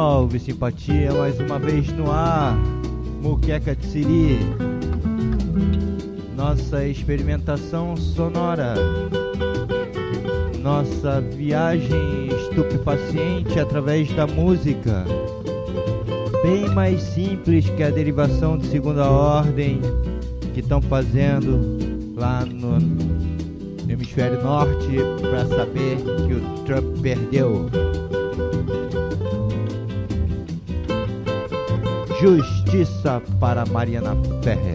Salve simpatia, mais uma vez no ar, Muqueca de Siri. Nossa experimentação sonora, nossa viagem estupefaciente através da música, bem mais simples que a derivação de segunda ordem que estão fazendo lá no hemisfério norte para saber que o Trump perdeu. Justiça para Mariana Ferrer.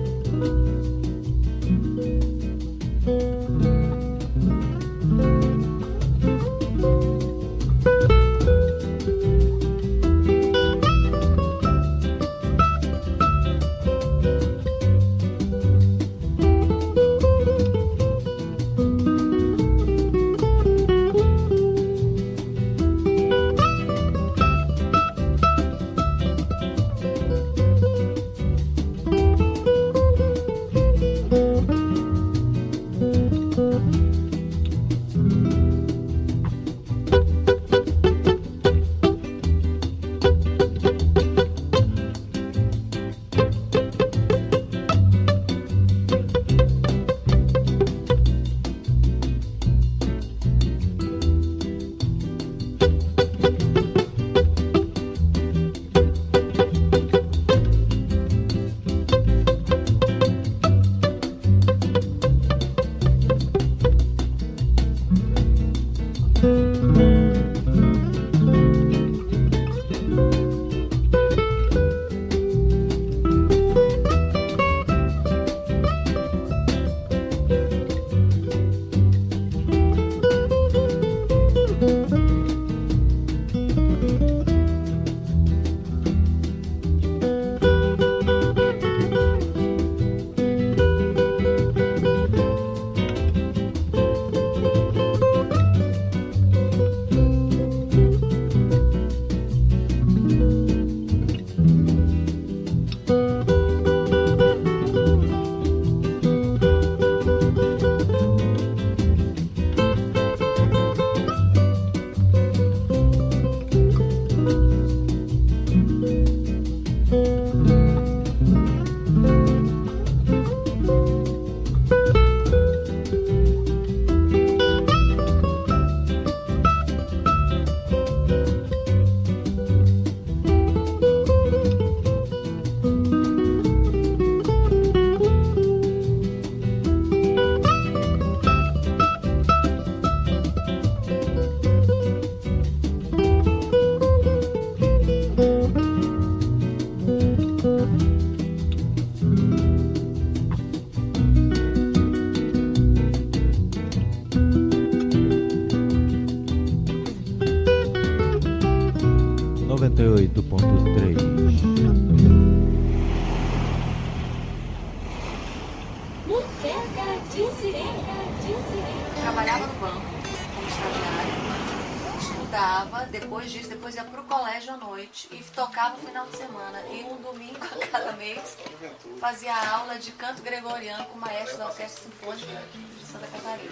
Trabalhava no banco como estagiária, estudava, depois ia pro colégio à noite e tocava no final de semana. E um domingo a cada mês fazia aula de canto gregoriano com o maestro da Orquestra Sinfônica de Santa Catarina.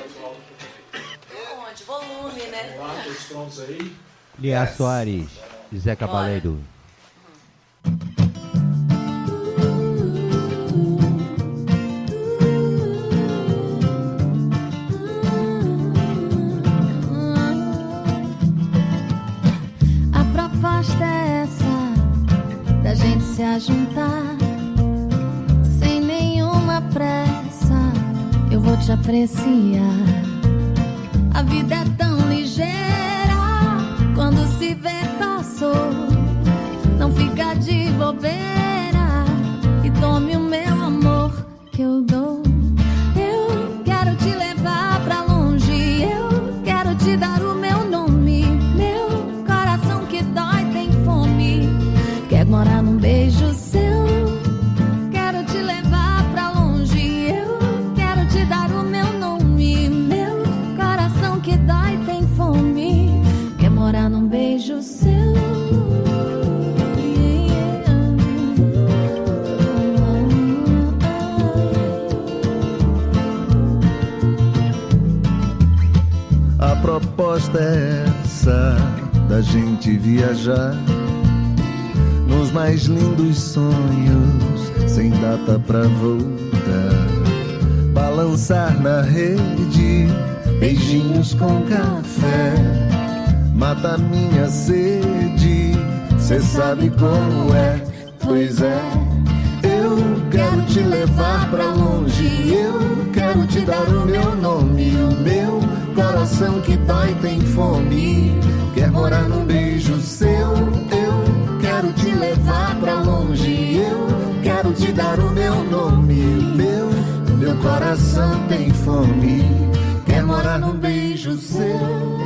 Onde? Volume, né? Lia Soares, Zé Cabaleiro. Da gente se ajuntar sem nenhuma pressa, eu vou te apreciar. A vida é tão ligeira, quando se vê passou. Não fica de bobeira e tome o meu amor que eu dou. Eu quero te levar pra longe, eu quero te dar o meu nome. Meu coração que dói tem fome, quer morar num beijo seu. Quero te levar pra longe, eu quero te dar o meu nome. Meu coração que dói tem fome, quer morar num beijo seu. A proposta é essa, da gente viajar nos mais lindos sonhos, sem data pra voltar. Balançar na rede, beijinhos com café, mata minha sede, cê sabe como é. Pois é, eu quero te levar pra longe, eu quero te dar o meu nome. O meu coração que dói tem fome, quer morar num beijo seu. Eu quero te levar pra longe, eu quero te dar o meu nome. O meu coração tem fome, quer morar num beijo seu.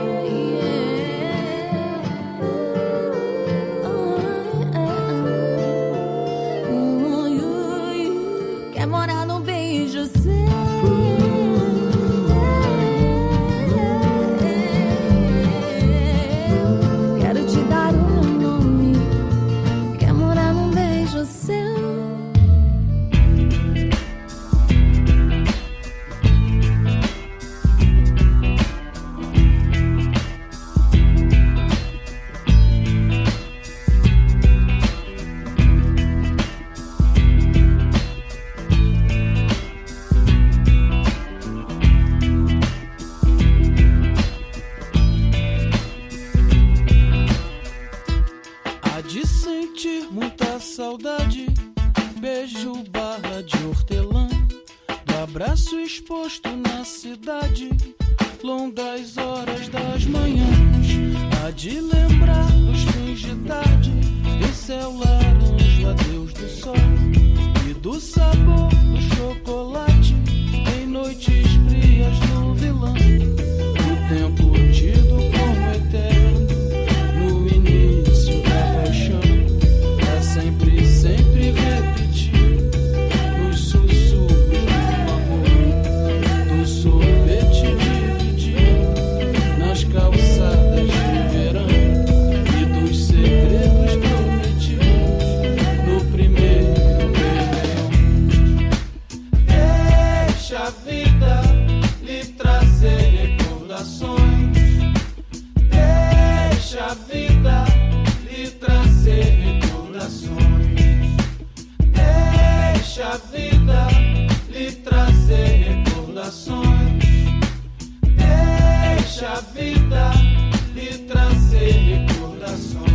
Abraço exposto na cidade, longas horas das manhãs. Há de lembrar dos fins de tarde, em céu laranja, adeus do sol e do sabor do chocolate, em noites frias no vilão. O tempo tido como eterno, no início da paixão, pra sempre, sempre repetir nos sussurros. Sorvete dividido nas calçadas de verão e dos segredos prometidos no primeiro verão. Deixa a vida lhe trazer recordações. Deixa a vida lhe trazer recordações. Deixa a vida lhe trazer recordações. Deixa a vida lhe trazer recordações.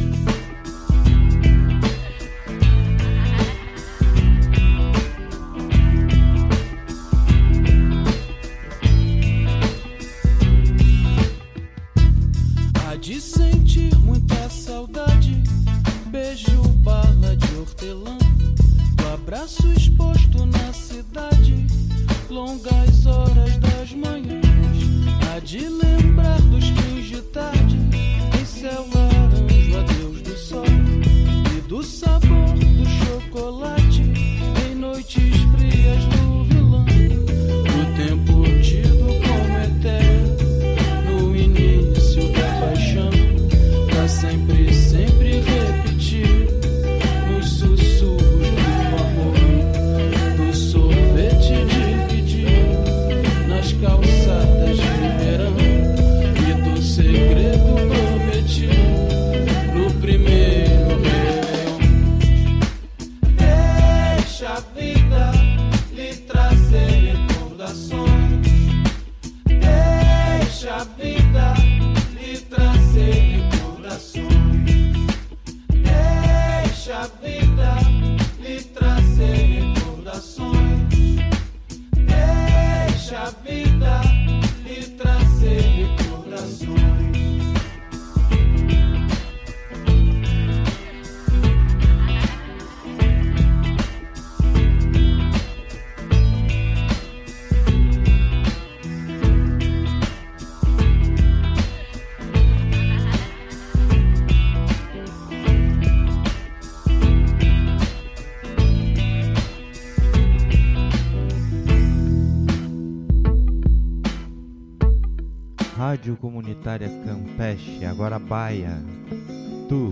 Há de sentir muita saudade, beijo, bala de hortelã, do abraço exposto na cidade, longas horas das manhãs. Há de lembrar dos fins de tarde, em céu laranja, adeus do sol e do sabor do chocolate, em noites frias no vilão. O tempo tido como eterno, no início da paixão, pra sempre, sempre repetir nos sussurros do amor, do sorvete dividido nas calçadas de verão e do segredo prometido no primeiro verão. Deixa a vida lhe trazer recordações. Deixa a vida lhe trazer recordações. Deixa a vida lhe trazer recordações. Deixa a vida lhe trazer recordações. Rádio Comunitária Campeche, agora Baia, Tu.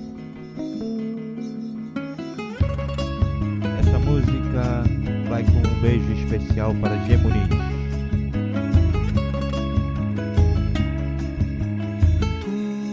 Essa música vai com um beijo especial para G. Muniz.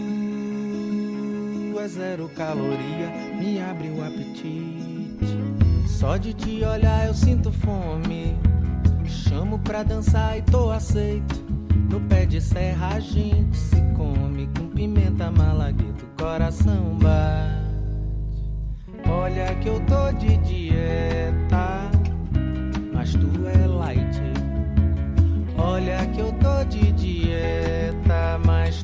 zero caloria me abre o apetite. Só de te olhar eu sinto fome. Chamo pra dançar e tô aceito. No pé de serra a gente se come. Com pimenta, malagueta, o coração bate. Olha que eu tô de dieta, mas tu é light. Olha que eu tô de dieta, mas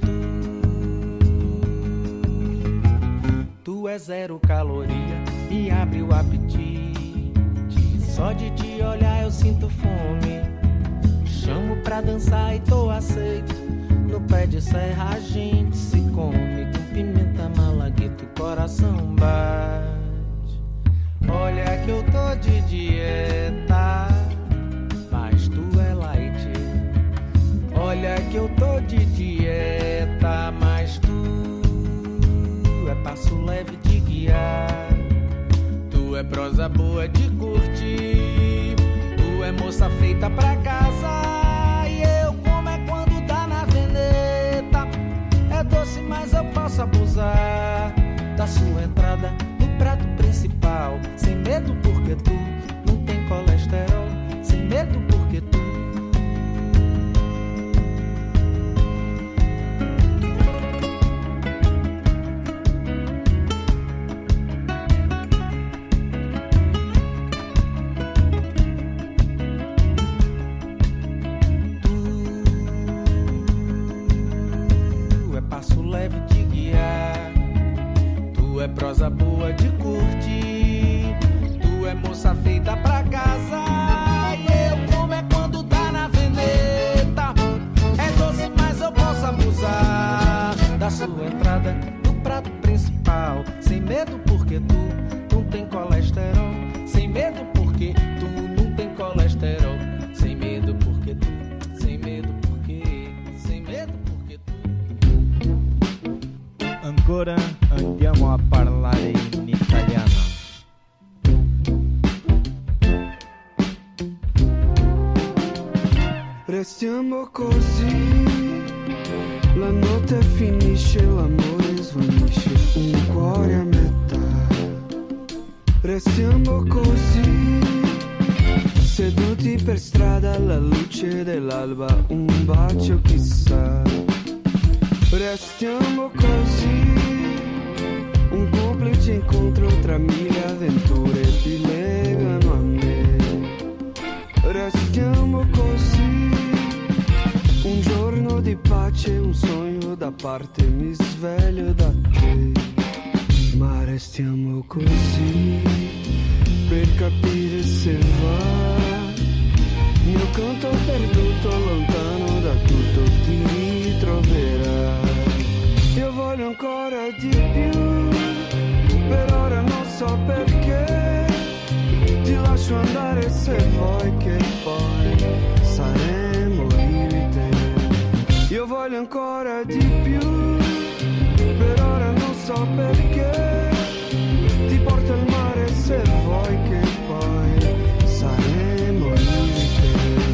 tu é zero caloria, me abre o apetite. Só de te olhar eu sinto fome. Chamo pra dançar e tô aceito. No pé de serra a gente se come. Com pimenta, malagueta, o coração bate. Olha que eu tô de dieta, mas tu é light. Olha que eu tô de dieta, mas tu é passo leve de guiar. Tu é prosa boa de curtir. Tu é moça feita pra casa. E eu como é quando dá na veneta. É doce, mas eu posso abusar da sua entrada no prato principal. Sem medo porque tu não tem colesterol. Sem medo porque tu é passo leve de guiar. Tu é prosa boa de curtir. Tu é moça feita pra casa. E eu como é quando dá na veneta. É doce, mas eu posso abusar da sua entrada no prato principal. Sem medo porque tu não tem colesterol. Sem medo porque tu não tem colesterol. Sem medo porque tu, sem medo porque, sem medo porque tu. Ancora andiamo a parlare in italiano. Restiamo così, la notte finisce, l'amore svanisce, un cuore a metà. Restiamo così, seduti per strada alla luce dell'alba, un bacio chissà. Restiamo così, un complice incontro tra mille avventure ti legano a me. Restiamo così, un giorno di pace, un sogno da parte, mi sveglio da te. Ma restiamo così, per capire se va. Mio canto perduto, lontano da tutto, ti ritroverà. Io voglio ancora di più, per ora non so perché. Ti lascio andare se vuoi, che poi saremo io e te. Io voglio ancora di più, per ora non so perché. Ti porto al mare se vuoi, che poi saremo io e te.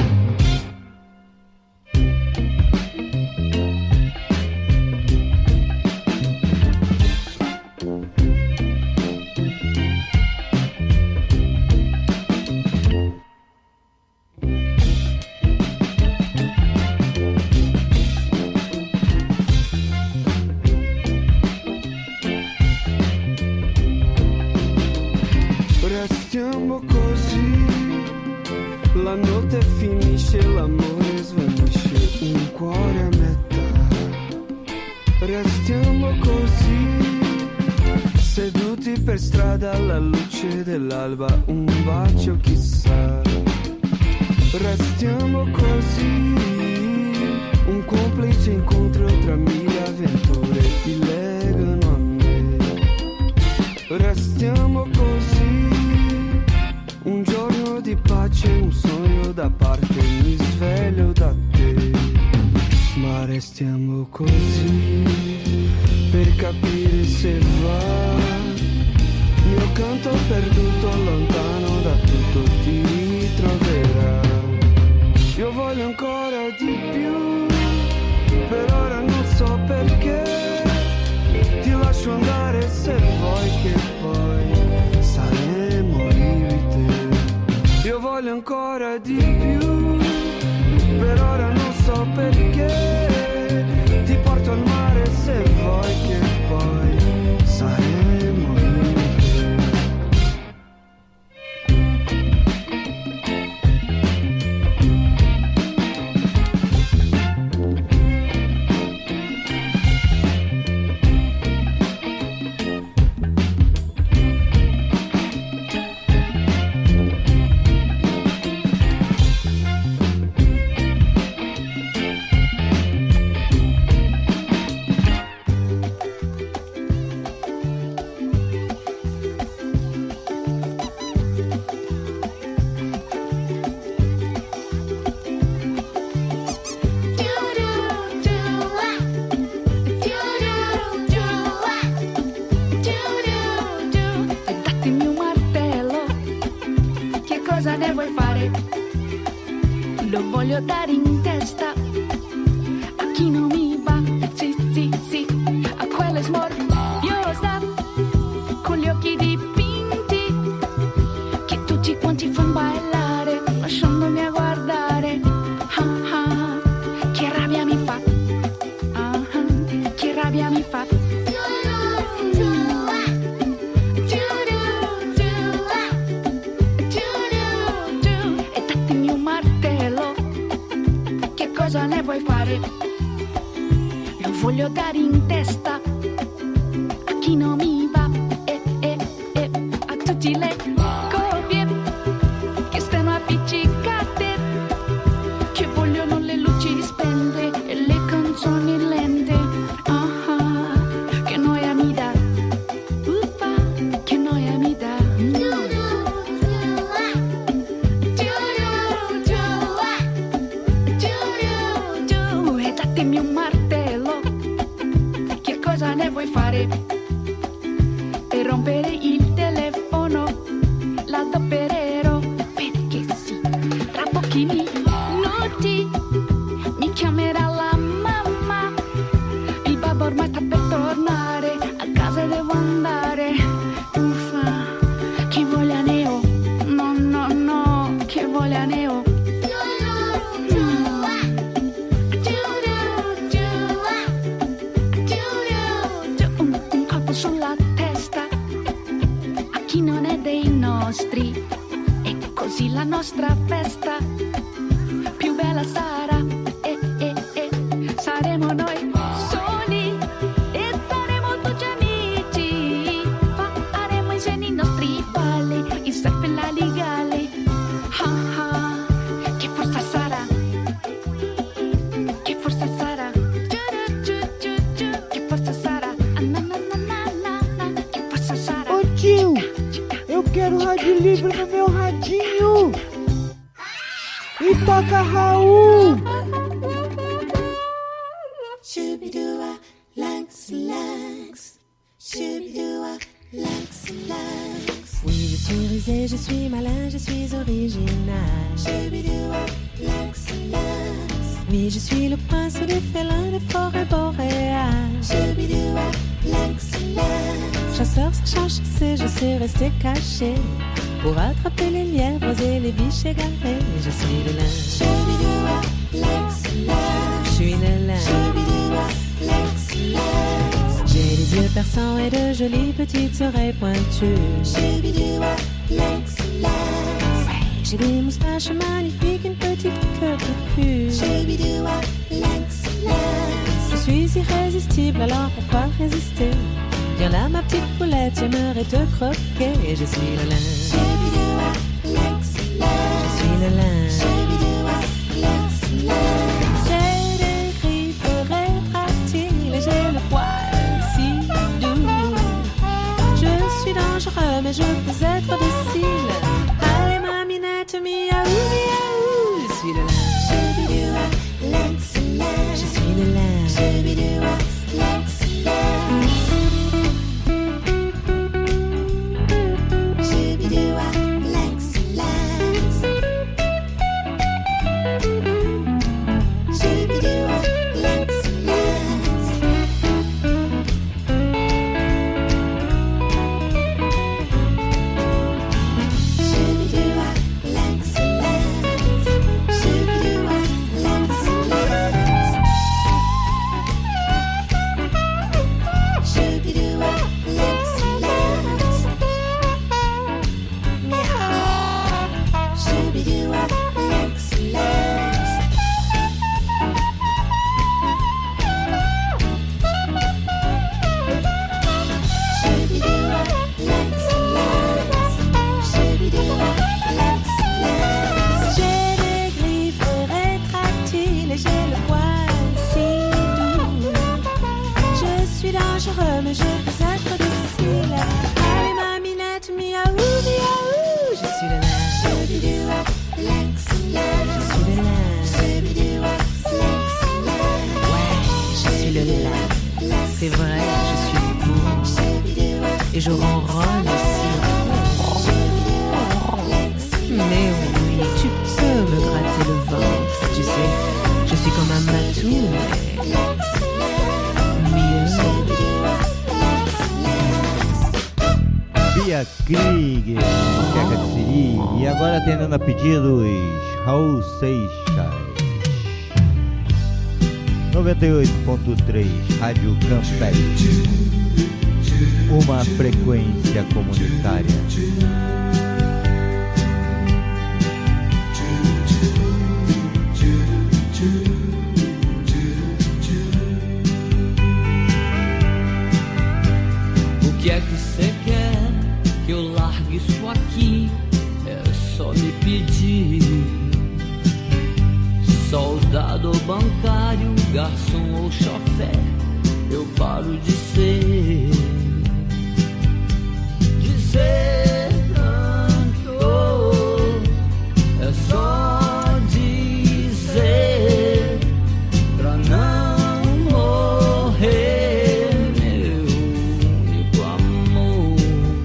Restiamo così, la notte finisce, l'amore svanisce, un cuore a metà. Restiamo così, seduti per strada alla luce dell'alba, un bacio chissà. Restiamo così, un complice incontro tra mille avventure ti legano a me. Restiamo così, un giorno di pace, un sogno da parte, mi sveglio da te. Ma restiamo così, per capire se va. Mio canto perduto, lontano da tutto, ti ritroverà. Io voglio ancora di più, per ora non so perché. Ti lascio lascio andare se vuoi che poi saremo io e te. Io voglio ancora di più, per ora non so perché. Ti porto al mare se vuoi che poi saremo io e te. Lo voglio dare in testa a chi non mi va, sì, sì, sì, a quella smorfiosa con gli occhi dipinti che tutti quanti fanno bailare lasciandomi a guardare. Ah, ah, che rabbia mi fa, ah, ah, che rabbia mi fa. Cosa ne vuoi fare? Lo voglio dare in testa a chi non mi va a tutti le copie che stanno appiccicate, che vogliono le luci spente e le canzoni lente. Ah, ah, che noia mi dà, uffa, che noia mi dà. Datemi un martello, che cosa ne vuoi fare? Per rompere il telefono l'adoppererò, perché sì, tra pochi minuti mi chiamerà la mamma. Il babbo ormai sta per tornare, a casa devo andare. Uffa, che voglia ne ho, no, no, no, che voglia ne ho. Sulla testa a chi non è dei nostri, e così la nostra festa più bella sarà, saremo noi soli e saremo tutti amici, faremo insieme i nostri balli, il surf e la legale. Ah, ah, che forza sarà, che forza sarà, che forza sarà. Tio, eu quero rádio livre no meu radinho. E toca Raul. Shoo-be-doo-wah, lanks, lanks. Shoo-be-doo-wah, lanks, lanks. Oui, je suis rusé, je suis malin, je suis original. Shoo-be-doo-wah, lanks, lanks. Oui, je suis le prince des félins des forêts boréales. Shoo-be-doo-wah, lanks, lanks. Chasseur sachant chasser, je sais rester caché pour attraper les lièvres et les biches égarées. Je suis le lin. Je suis le lin. J'ai des yeux perçants et de jolies petites oreilles pointues. J'ai des moustaches magnifiques, une petite queue touffue. Je suis irrésistible, alors pourquoi résister? Viens là ma petite poulette, j'aimerais te croquer. Je suis le lin. Je suis le lin. J'ai des griffes rétractiles et j'ai le poil si doux. Je suis dangereux mais je peux être docile. Allez ma minette, miaou miaou. Je suis le lin. Je suis le lin. léger, le poil si doux. Je suis dangereux, mais je peux être docile. Allez ma minette, miaou, miaou. Je suis le lin. Je suis le lin. Ouais, je suis le lin. C'est vrai, je suis beau. Et je ronronne aussi. Mais oui, tu peux me gratter le ventre. Tu sais, je suis comme un matou, mais mieux. Bia Krieg, Queca de Siri. E agora atendendo a pedidos, Raul Seixas. 98.3 Rádio Campete. Uma frequência comunitária. O que é que você quer que eu largue isso aqui? É só me pedir. Soldado ou bancário, garçom ou chofé, eu paro de ser cantor. É só dizer pra não morrer, meu único amor.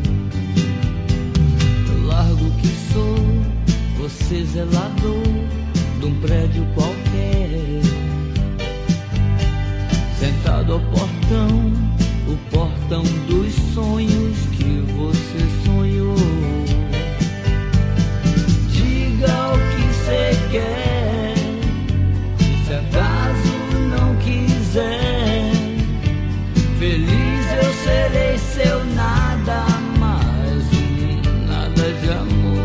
Eu largo o que sou, você zelador de um prédio qualquer, sentado ao portão, o portão dos sonhos que você sonhou. Diga o que você quer, se acaso não quiser, feliz eu serei seu nada mais, nada de amor.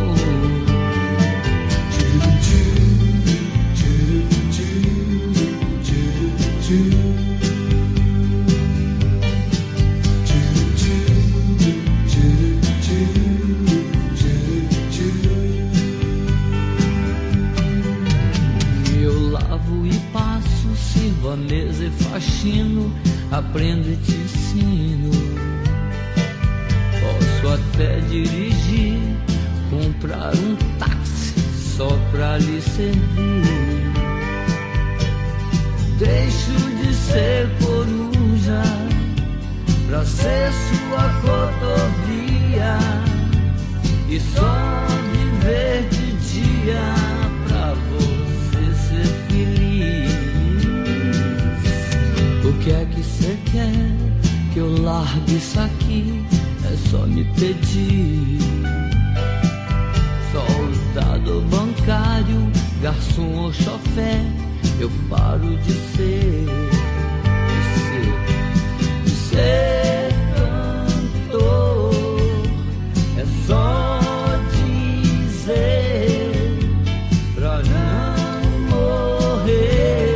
A mesa e faxino, aprendo e te ensino. Posso até dirigir, comprar um táxi só pra lhe servir. Deixo de ser coruja pra ser sua cotovia e só viver de dia pra você ser feliz. O que é que você quer que eu largue isso aqui? É só me pedir. Soldado ou bancário, garçom ou chofé, eu paro de ser cantor. É só dizer pra não morrer.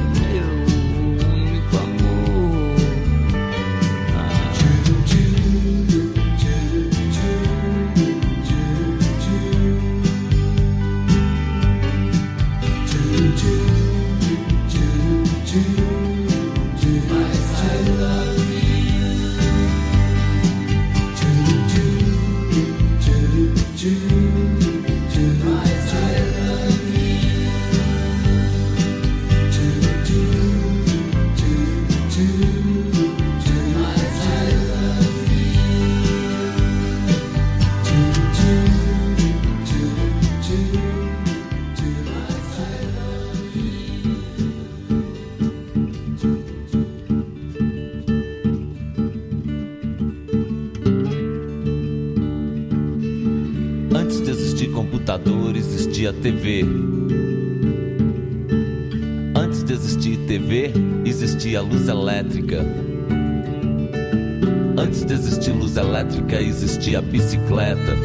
Existia TV. Antes de existir TV, existia luz elétrica. Antes de existir luz elétrica, existia bicicleta.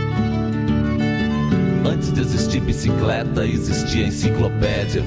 Antes de existir bicicleta, existia enciclopédia.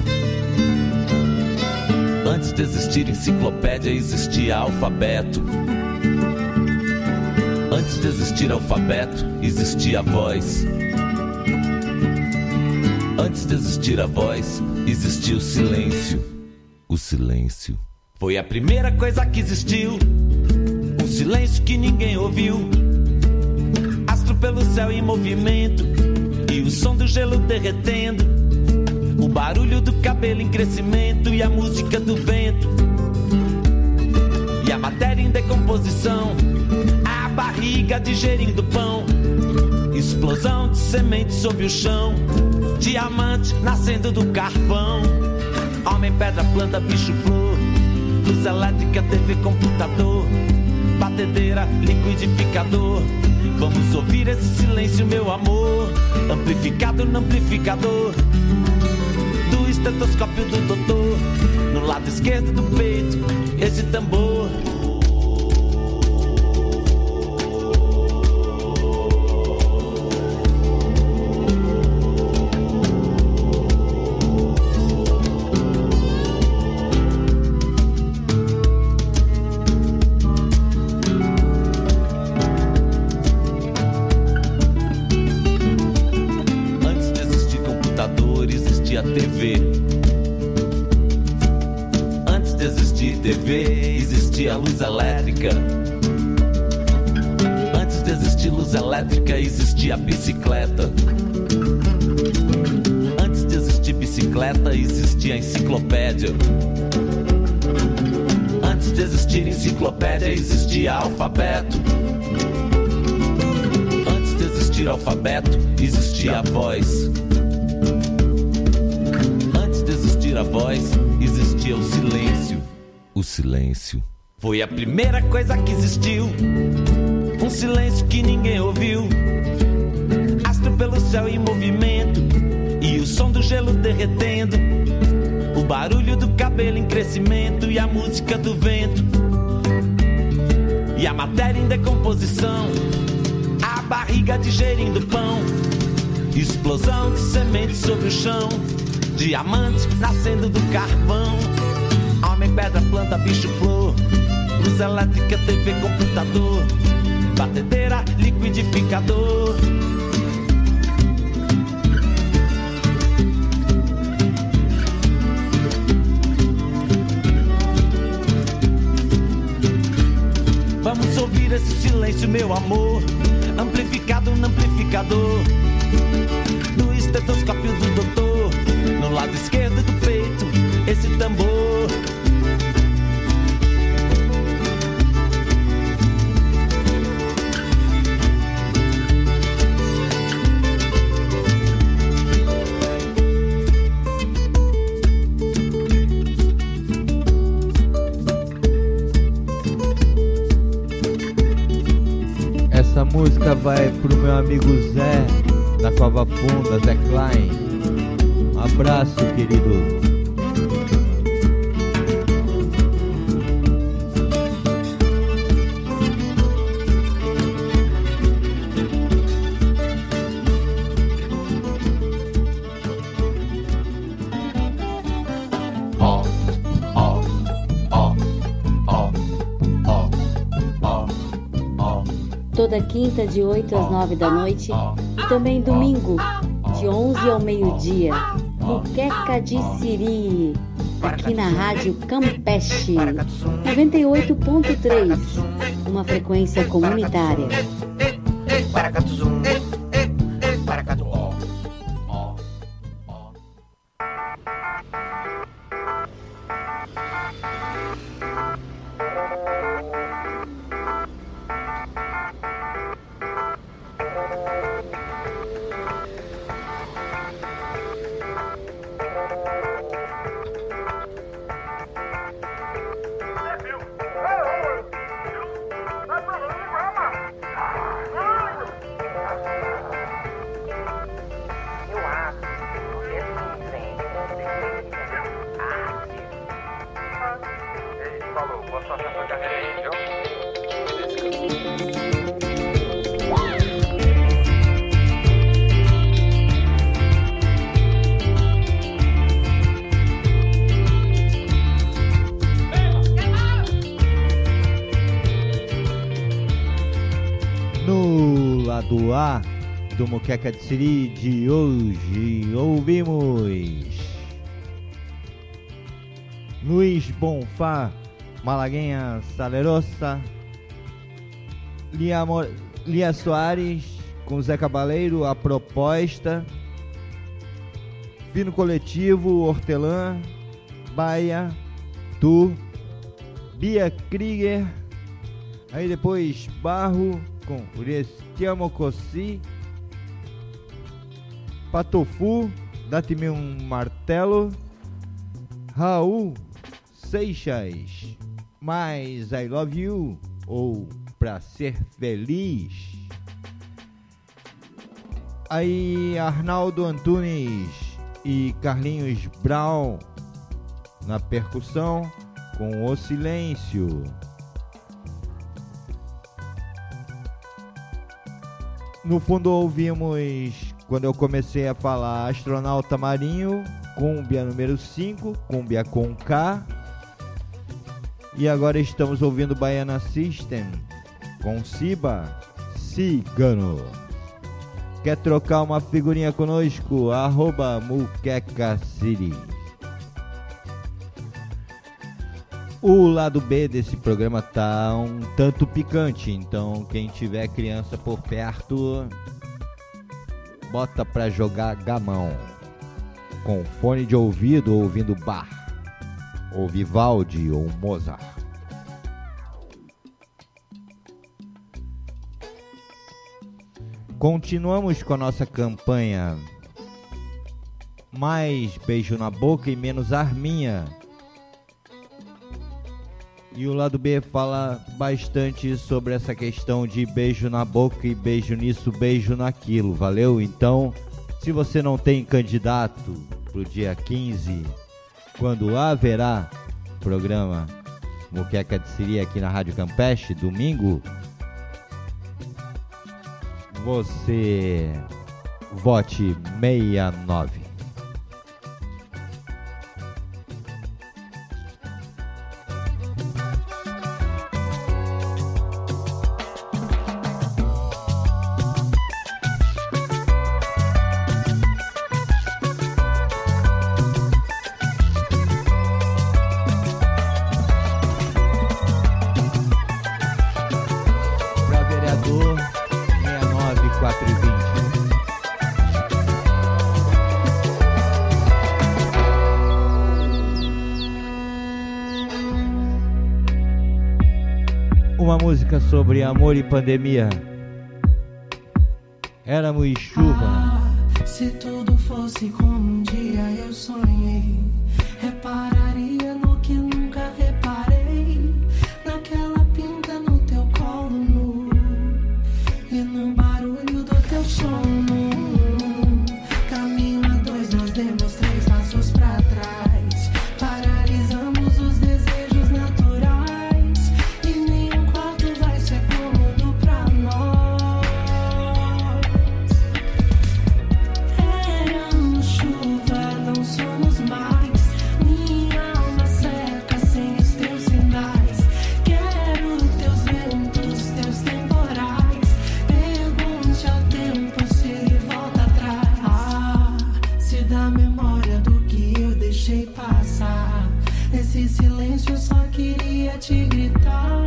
Antes de existir enciclopédia, existia alfabeto. Antes de existir alfabeto, existia voz. Antes de existir a voz, existia o silêncio. O silêncio foi a primeira coisa que existiu. Um silêncio que ninguém ouviu. Astro pelo céu em movimento e o som do gelo derretendo. O barulho do cabelo em crescimento e a música do vento. E a matéria em decomposição, a barriga digerindo pão. Explosão de semente sobre o chão. Diamante nascendo do carvão. Homem, pedra, planta, bicho, flor. Luz elétrica, TV, computador. Batedeira, liquidificador. Vamos ouvir esse silêncio, meu amor. Amplificado no amplificador do estetoscópio do doutor. No lado esquerdo do peito, esse tambor. Existia luz elétrica. Antes de existir luz elétrica, existia bicicleta. Antes de existir bicicleta, existia enciclopédia. Antes de existir enciclopédia, existia alfabeto. Antes de existir alfabeto, existia a voz. Antes de existir a voz, existia o silêncio. O silêncio foi a primeira coisa que existiu. Um silêncio que ninguém ouviu. Astro pelo céu em movimento e o som do gelo derretendo. O barulho do cabelo em crescimento e a música do vento. E a matéria em decomposição, a barriga digerindo pão. Explosão de sementes sobre o chão. Diamante nascendo do carvão. Homem, pedra, planta, bicho, flor. Luz elétrica, TV, computador. Batedeira, liquidificador. Vamos ouvir esse silêncio, meu amor. Amplificado no amplificador do estetoscópio do doutor. No lado esquerdo do peito, esse tambor. Essa música vai pro meu amigo Zé, da Cova Funda, Zé Klein. Um abraço, querido. Toda quinta de 8 às 9 da noite e também domingo de 11 ao meio-dia, Muqueca de Siri, aqui na Rádio Campeche 98.3, uma frequência comunitária. Do A, do Muqueca de Siri de hoje ouvimos Luiz Bonfá, Malaguinha Salerosa, Lia Soares com Zé Cabaleiro, A Proposta, Fino Coletivo, Hortelã, Baia, Tu, Bia Krieger, aí depois Barro com Restiamo Cossi, Patofu, Dá-te-me um Martelo, Raul Seixas, mais I Love You, ou Pra Ser Feliz. Aí Arnaldo Antunes e Carlinhos Brown na percussão com O Silêncio. No fundo ouvimos, quando eu comecei a falar, Astronauta Marinho, Cúmbia número 5, Cúmbia com K. E agora estamos ouvindo Baiana System com Siba, Cigano. Quer trocar uma figurinha conosco? @MuquecaCity. O lado B desse programa tá um tanto picante, então quem tiver criança por perto, bota pra jogar gamão, com fone de ouvido, ouvindo Bach, ou Vivaldi, ou Mozart. Continuamos com a nossa campanha Mais Beijo na Boca e Menos Arminha. E o lado B fala bastante sobre essa questão de beijo na boca e beijo nisso, beijo naquilo, valeu? Então, se você não tem candidato pro dia 15, quando haverá programa Muqueca de Siri aqui na Rádio Campeche, domingo, você vote 69. Uma música sobre amor e pandemia. Éramos chuva. Se tudo fosse como um dia eu sonhei, repararia no que nunca reparei, naquela pinta no teu colo nu e no barulho do teu sono. Caminho a dois, nós demos 3 passos pra trás, paralisamos os desejos naturais e nenhum quarto vai ser cômodo pra nós. Éramos chuva, não somos mais. Minha alma seca sem os teus sinais. Quero teus ventos, teus temporais. Pergunte ao tempo se ele volta atrás. Se dá memória do que eu deixei passar. Nesse silêncio eu só queria te gritar.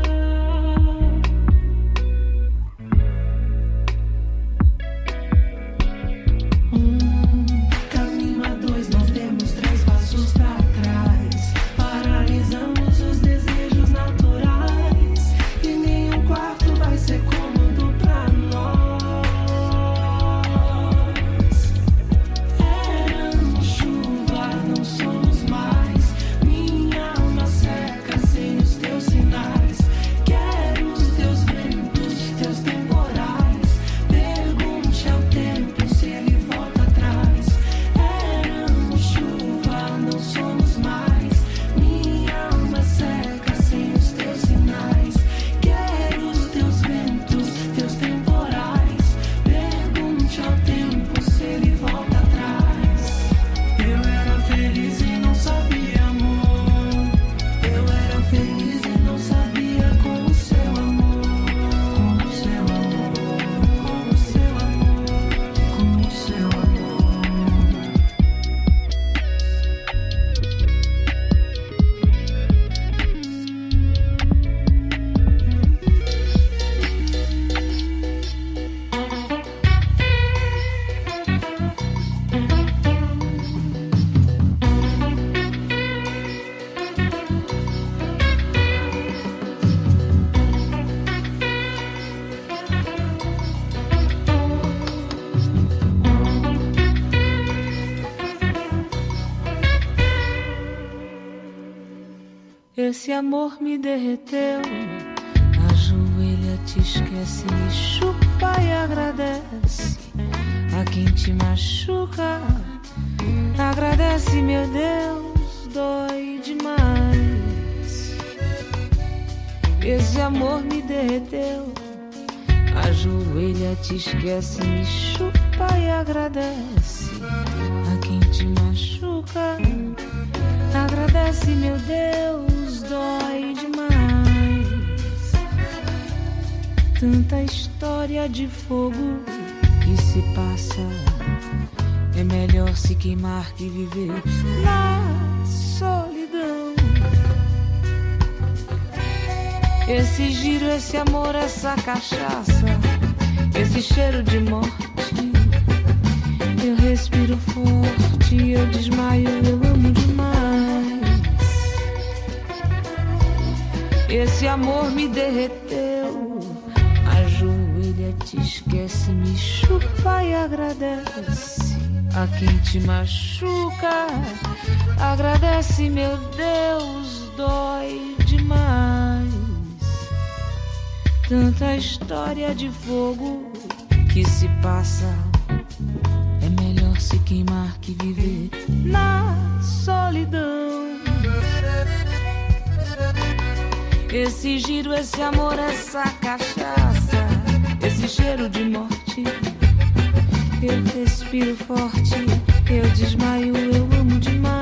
Caminho a dois, nós demos 3 passos pra trás, paralisamos os desejos naturais e nenhum quarto vai ser cômodo pra nós. Éramos chuva, não somos mais. Minha alma seca sem os teus sinais. Esse amor me derreteu. Ajoelha, te esquece, me chupa e agradece. A quem te machuca, agradece, meu Deus, dói demais. Esse amor me derreteu. Ajoelha, te esquece, me chupa e agradece. A quem te machuca, agradece, meu Deus, dói demais. Tanta história de fogo que se passa, é melhor se queimar que viver na solidão. Esse giro, esse amor, essa cachaça, esse cheiro de morte. Eu respiro forte, eu desmaio, eu amo demais. Esse amor me derreteu. Ajoelha, te esquece, me chupa e agradece. A quem te machuca, agradece, meu Deus, dói demais. Tanta história de fogo que se passa, é melhor se queimar que viver na solidão. Esse giro, esse amor, essa cachaça, esse cheiro de morte. Eu respiro forte, eu desmaio, eu amo demais.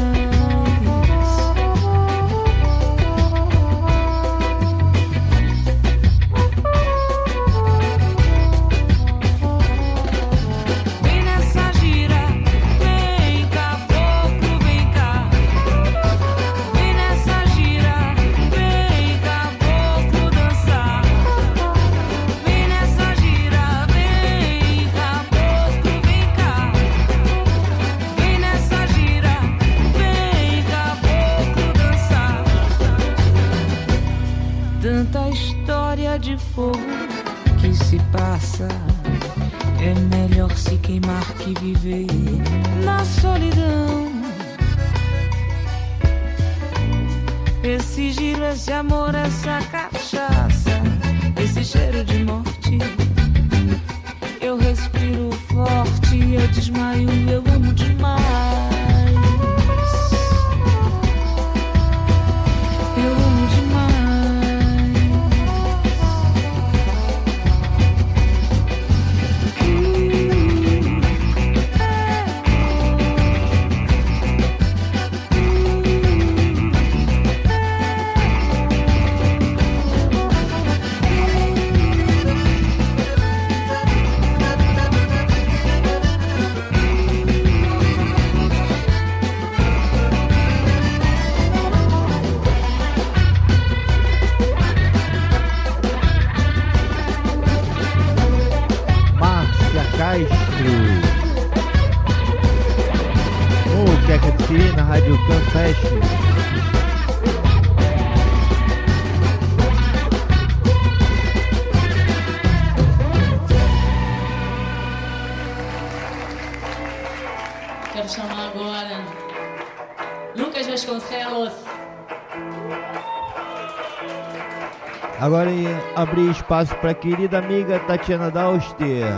De fogo que se passa, é melhor se queimar que viver na solidão. Esse giro, esse amor, essa cachaça, esse cheiro de morte. Eu respiro forte, eu desmaio, eu amo demais. Eu amo demais. Na Rádio Canfest. Quero chamar agora Lucas Vasconcelos. Agora abrir espaço para a querida amiga Tatiana Dauster.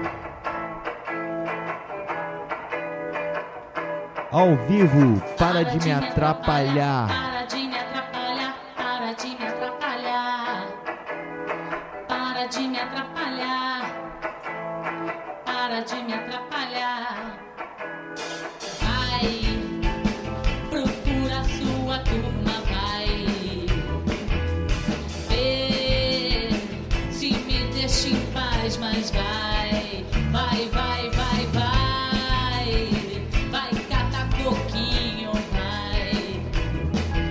Ao vivo, para de me atrapalhar. Para de me atrapalhar, para de me atrapalhar. Para de me atrapalhar, para de me atrapalhar. Vai, procura sua turma, vai. Vê se me deixa em paz, mas vai, vai, vai, vai, vai. Vai catar coquinho, vai.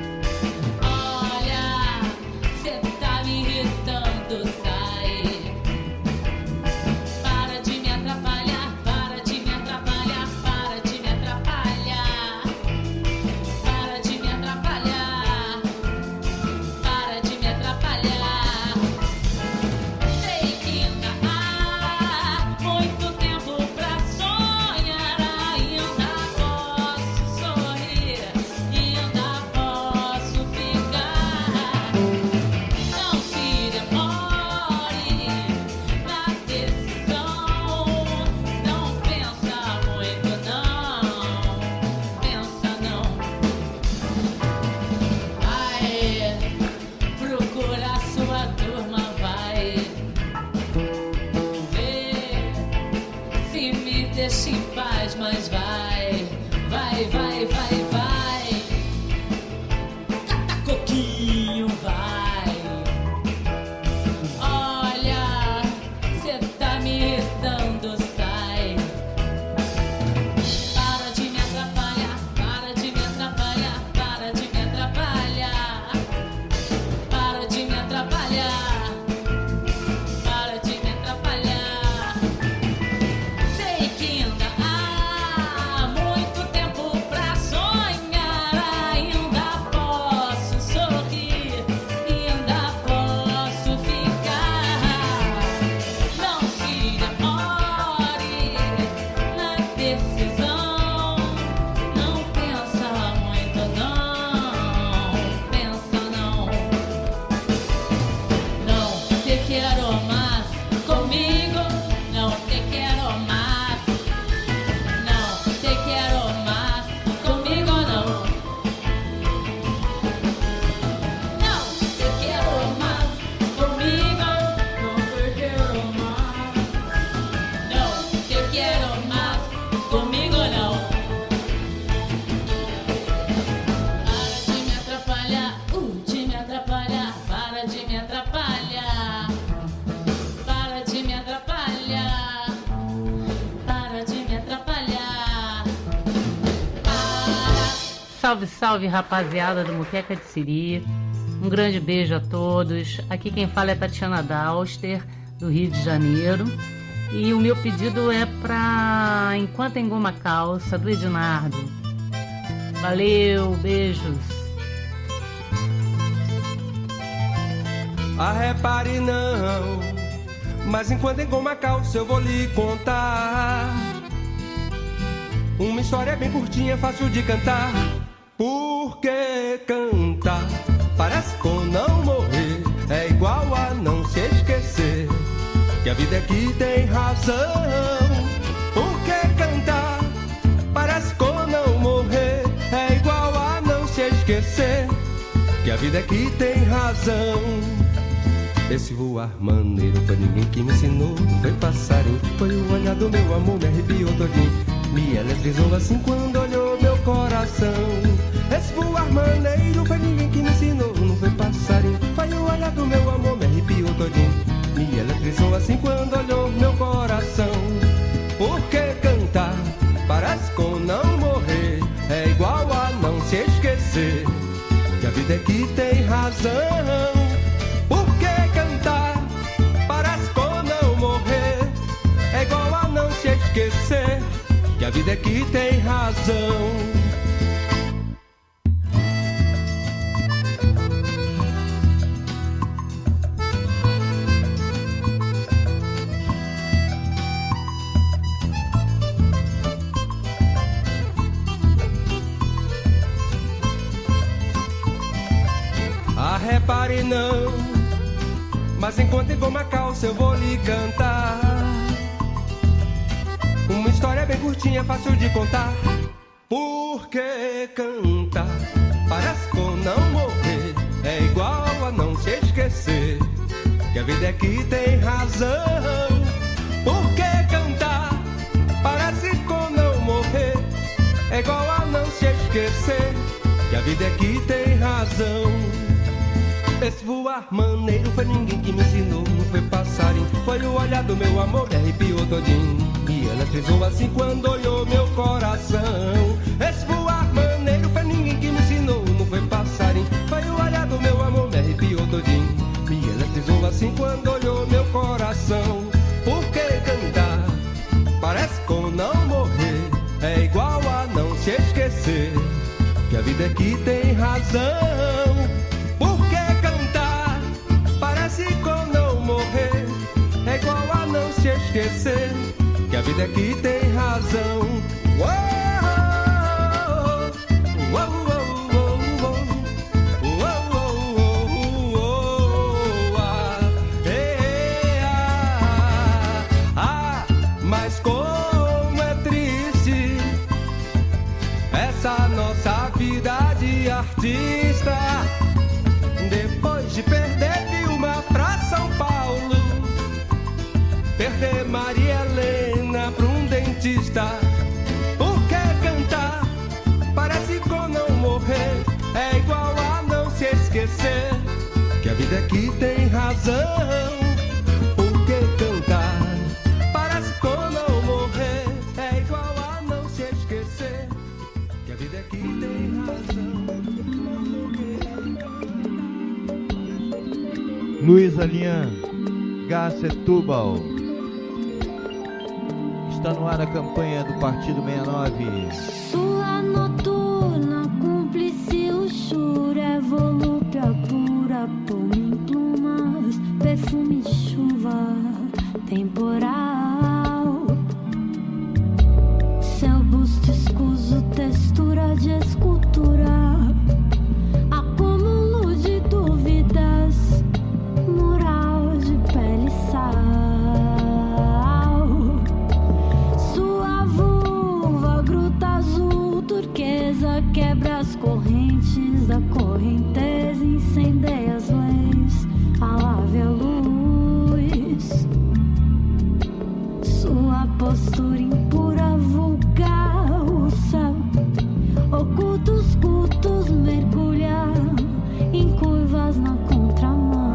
deixa em paz, mas vai, vai, vai, vai, vai. Cata coquinho, vai. Olha, cê tá me irritando, sai. Para de me atrapalhar, para de me atrapalhar, para de me atrapalhar. Para de me atrapalhar, para de me atrapalhar. Sei que ainda há muito tempo pra sonhar. Ainda posso sorrir, ainda posso ficar. Não se demore na decisão. Não pensa muito, não pensa não. Não te quero mais comigo, não te quero mais. Não te quero mais comigo, não. Não te quero mais comigo, não te quero mais. Não te quero mais comigo, não. Para de me atrapalhar, de me atrapalhar, para de me atrapalhar. Para de me atrapalhar, para de me atrapalhar. Salve, salve, rapaziada do Muqueca de Siri. Um grande beijo a todos. Aqui quem fala é Tatiana Dauster, do Rio de Janeiro. E o meu pedido é pra Enquanto Engoma Calça, do Ednardo. Valeu, beijos. Ah, repare não, mas enquanto engoma a calça eu vou lhe contar uma história bem curtinha, fácil de cantar. Porque cantar parece com não morrer, é igual a não se esquecer que a vida é que tem razão. Porque cantar parece com não morrer, é igual a não se esquecer que a vida é que tem razão. Esse voar maneiro foi ninguém que me ensinou, foi passarinho, foi o olhar do meu amor, me arrepiou todinho, me eletrizou assim quando olhou meu coração. Esse voar maneiro foi ninguém que me ensinou, não foi passarinho, foi o olhar do meu amor, me arrepiou todinho, me eletrizou assim quando olhou meu coração. Porque cantar parece com não morrer, é igual a não se esquecer que a vida é que tem razão. Parece com não morrer, é igual a não se esquecer que a vida é que tem razão. Ah, repare não, mas enquanto engoma a calça eu vou lhe cantar uma história bem curtinha, fácil de contar. Porque cantar parece com não morrer, é igual a não se esquecer que a vida é que tem razão. Porque cantar parece com não morrer, é igual a não se esquecer que a vida é que tem razão. Esse voar maneiro foi ninguém que me ensinou, não foi passarinho, foi o olhar do meu amor, me arrepiou todinho, e eletrizou assim quando olhou meu coração. Esse voar maneiro foi ninguém que me ensinou, não foi passarinho, foi o olhar do meu amor, me arrepiou todinho, me eletrizou assim quando olhou meu coração. Porque cantar parece com não morrer, é igual a não se esquecer que a vida é que tem razão. Com não morrer, é igual a não se esquecer que a vida é que tem razão. Mas como é triste essa nossa vida de artista, depois de perder Vilma pra São Paulo, perder Maria Helena pra um dentista. estar. Por que cantar? Parece com não morrer. É igual a não se esquecer que a vida aqui tem razão. Por que cantar? Parece com não morrer. É igual a não se esquecer que a vida aqui tem razão. Luiz Alian, Gacetubal. Está no ar a campanha do Partido 69. Sua noturna, cúmplice luxúria, é volúpia pura, pão em plumas, perfume de chuva temporal. Seu busto escuso, textura de escultura, acúmulo de dúvidas, mural de pele e sal. Sua vulva, gruta azul turquesa, quebra as correntes da correnteza, incendeia as leis, alave a luz. Sua postura impura, vulgar, o céu, ocultos cultos, mergulhar em curvas na contramão.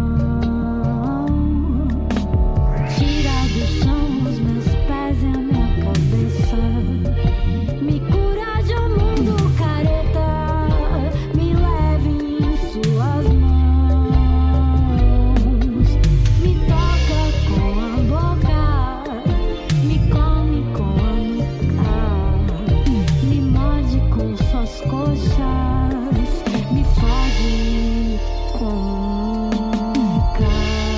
Tira do chão os meus pés e a minha cabeça, me cura de um mundo careta, me leve em suas mãos, me toca com a boca, me come com a nuca, me morde com suas coxas, me fode com nunca.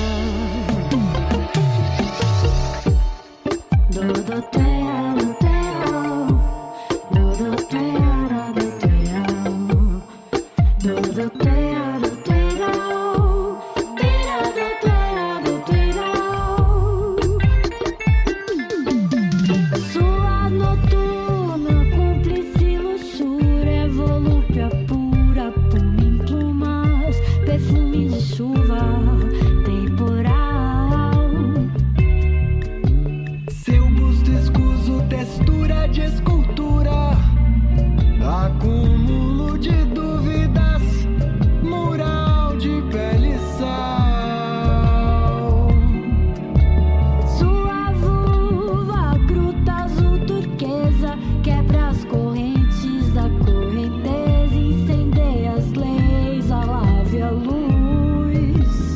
Sua noturna, cúmplice luxúria, volúpia pura, pum em plumas, perfume de chuva temporal. Seu busto escuso, textura de escultura, acúmulo de dúvidas, mural de pele e sal. Sua vulva, gruta azul turquesa, quebra as correntes da correnteza, incendeia as leis, alave a luz.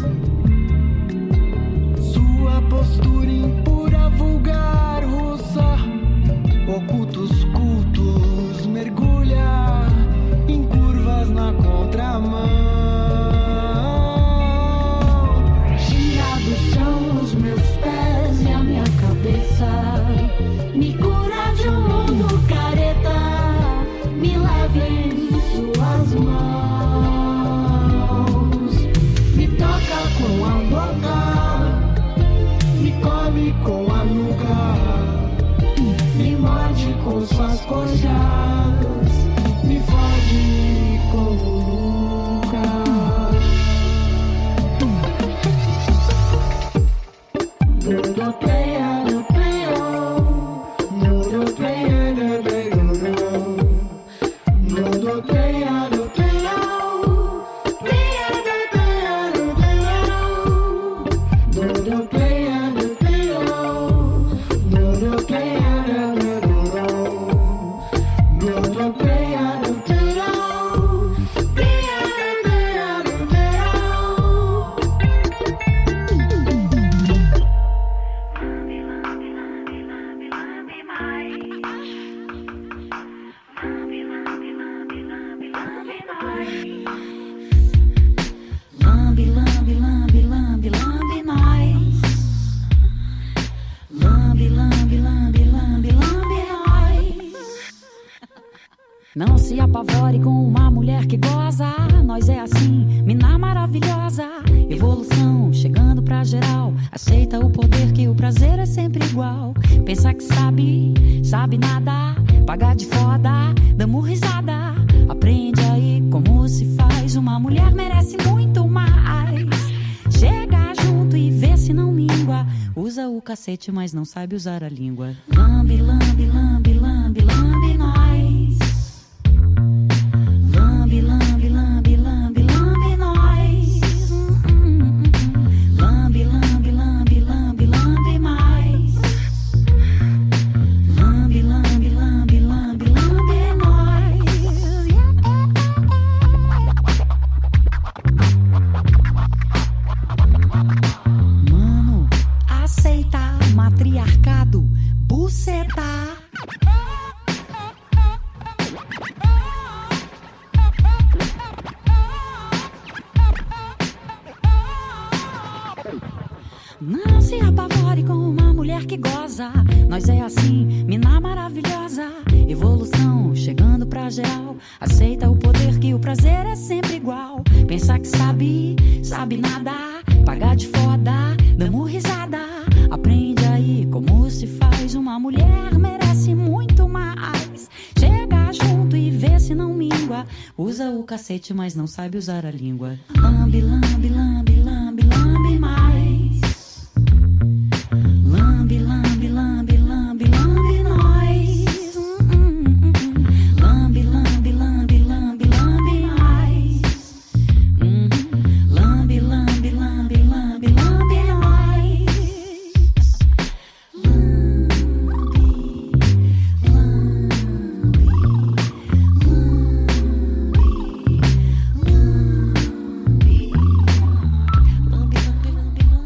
Sua postura impura, vulgar, russa, ocultos cultos, mergulha em curvas na contramão. Tira do chão os meus pés e a minha cabeça, me cura de um mundo careta, me leve em suas mãos, me toca com a boca, me come com a nuca, me morde com suas coxas, me fode como nunca. Dodo playa, do playo, dodo playa, do playo, dodo playa, do playo, playa, do playa, do playo, dodo playa, do playo, dodo playa, do playo, dodo playa, do playo, playa, do playo, do playo. Lambe, lambe, lambe, lambe, lambe mais. Lambe, lambe, lambe, lambe, lambe mais. Não se apavore com uma mulher que goza. Nós é assim, mina maravilhosa. Evolução chegando pra geral. Aceita o poder que o prazer é sempre igual. Pensa que sabe nada. Pagar de foda, damos risada. Aprende aí como se faz. Uma mulher merece muito mais. Chega junto e vê se não mingua. Os Usa o cacete, mas não sabe usar a língua. Lambe, lambe, lambe, lambe, lambe nós. Lambe, lambe, lambe, lambe, lambe nós. Lambe, lambe, lambe, lambe, lambe mais. Lambe, lambe, lambe, lambe, lambe nós. Mano, aceita matriarcado, buceta. Não se apavore com uma mulher que goza. Nós é assim, mina maravilhosa. Evolução chegando pra geral. Aceita o poder que o prazer é sempre igual. Pensar que sabe nada. Pagar de foda, damos risada. Aprende aí como se faz. Uma mulher merece muito mais. Chega junto e vê se não mingua. Usa o cacete, mas não sabe usar a língua. Lambe, lambe, lambe, lambe, lambe mais. Lambe, lambe, lambe, lambe, lambe nós. Lambe, lambe, lambe, lambe, lambe mais. Lambe, lambe, lambe, lambe, lambe nós. Lambe, lambe, lambe, lambe.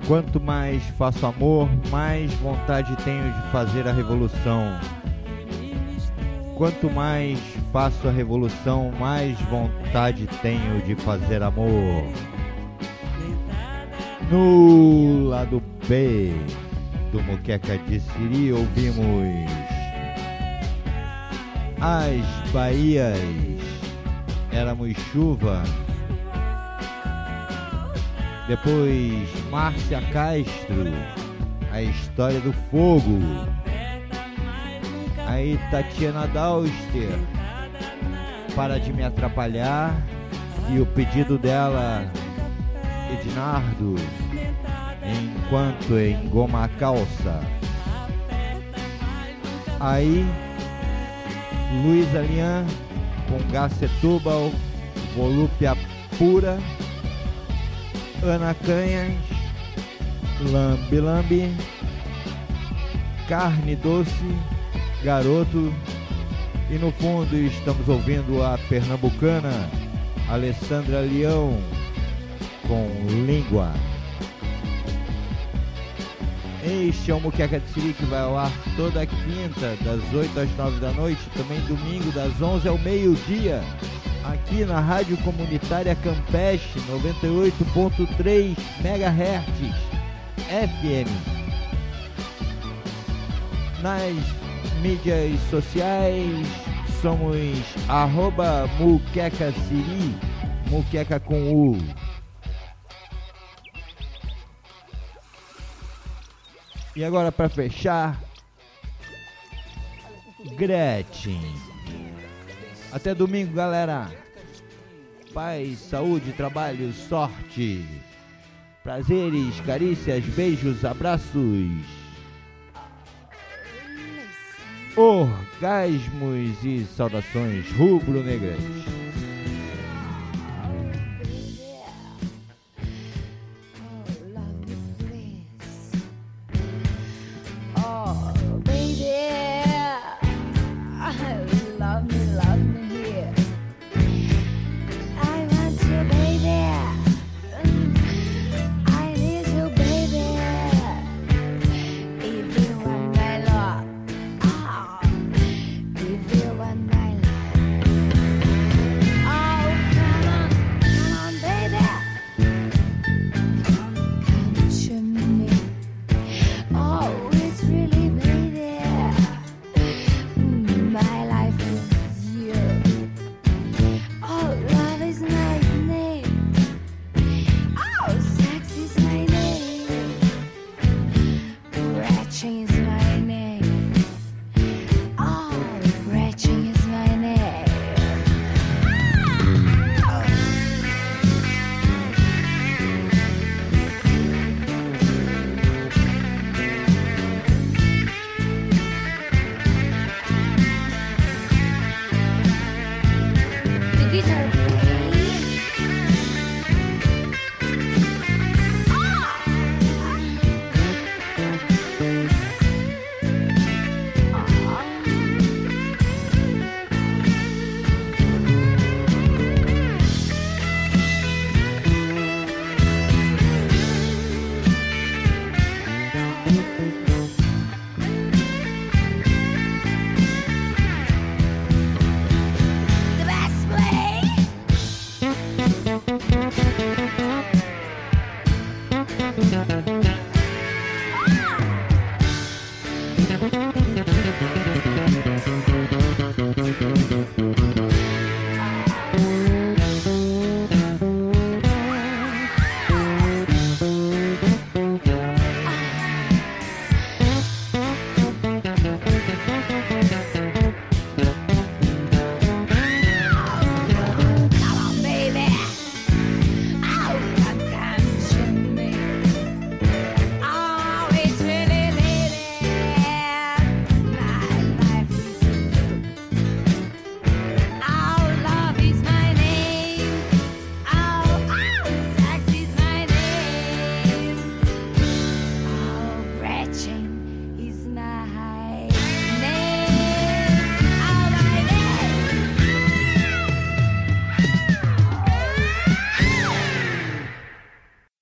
Quanto mais faço amor, mais vontade tenho de fazer a revolução. Quanto mais faço a revolução, mais vontade tenho de fazer amor. No lado B do Muqueca de Siri ouvimos As Bahias, Éramos Chuva. Depois Márcia Castro, A História do Fogo. Aí Tatiana Dauster, Para de Me Atrapalhar. E o pedido dela, Ednardo, Enquanto Engoma a Calça. Aí Luísa Lian com Gacetúbal, Volúpia Pura. Ana Canhas, Lambi Lambi, Carne Doce, Garoto. E no fundo estamos ouvindo a pernambucana Alessandra Leão com Língua. Este é o Muqueca de Siri, que vai ao ar toda quinta das 8 às 9 da noite, também domingo das 11 ao meio-dia, aqui na Rádio Comunitária Campeche 98.3 MHz FM. Nas mídias sociais somos @MuquecaSiri, Muqueca com U. E agora, para fechar, Gretchen. Até domingo, galera. Paz, saúde, trabalho, sorte, prazeres, carícias, beijos, abraços, orgasmos e saudações rubro-negras. Guitar.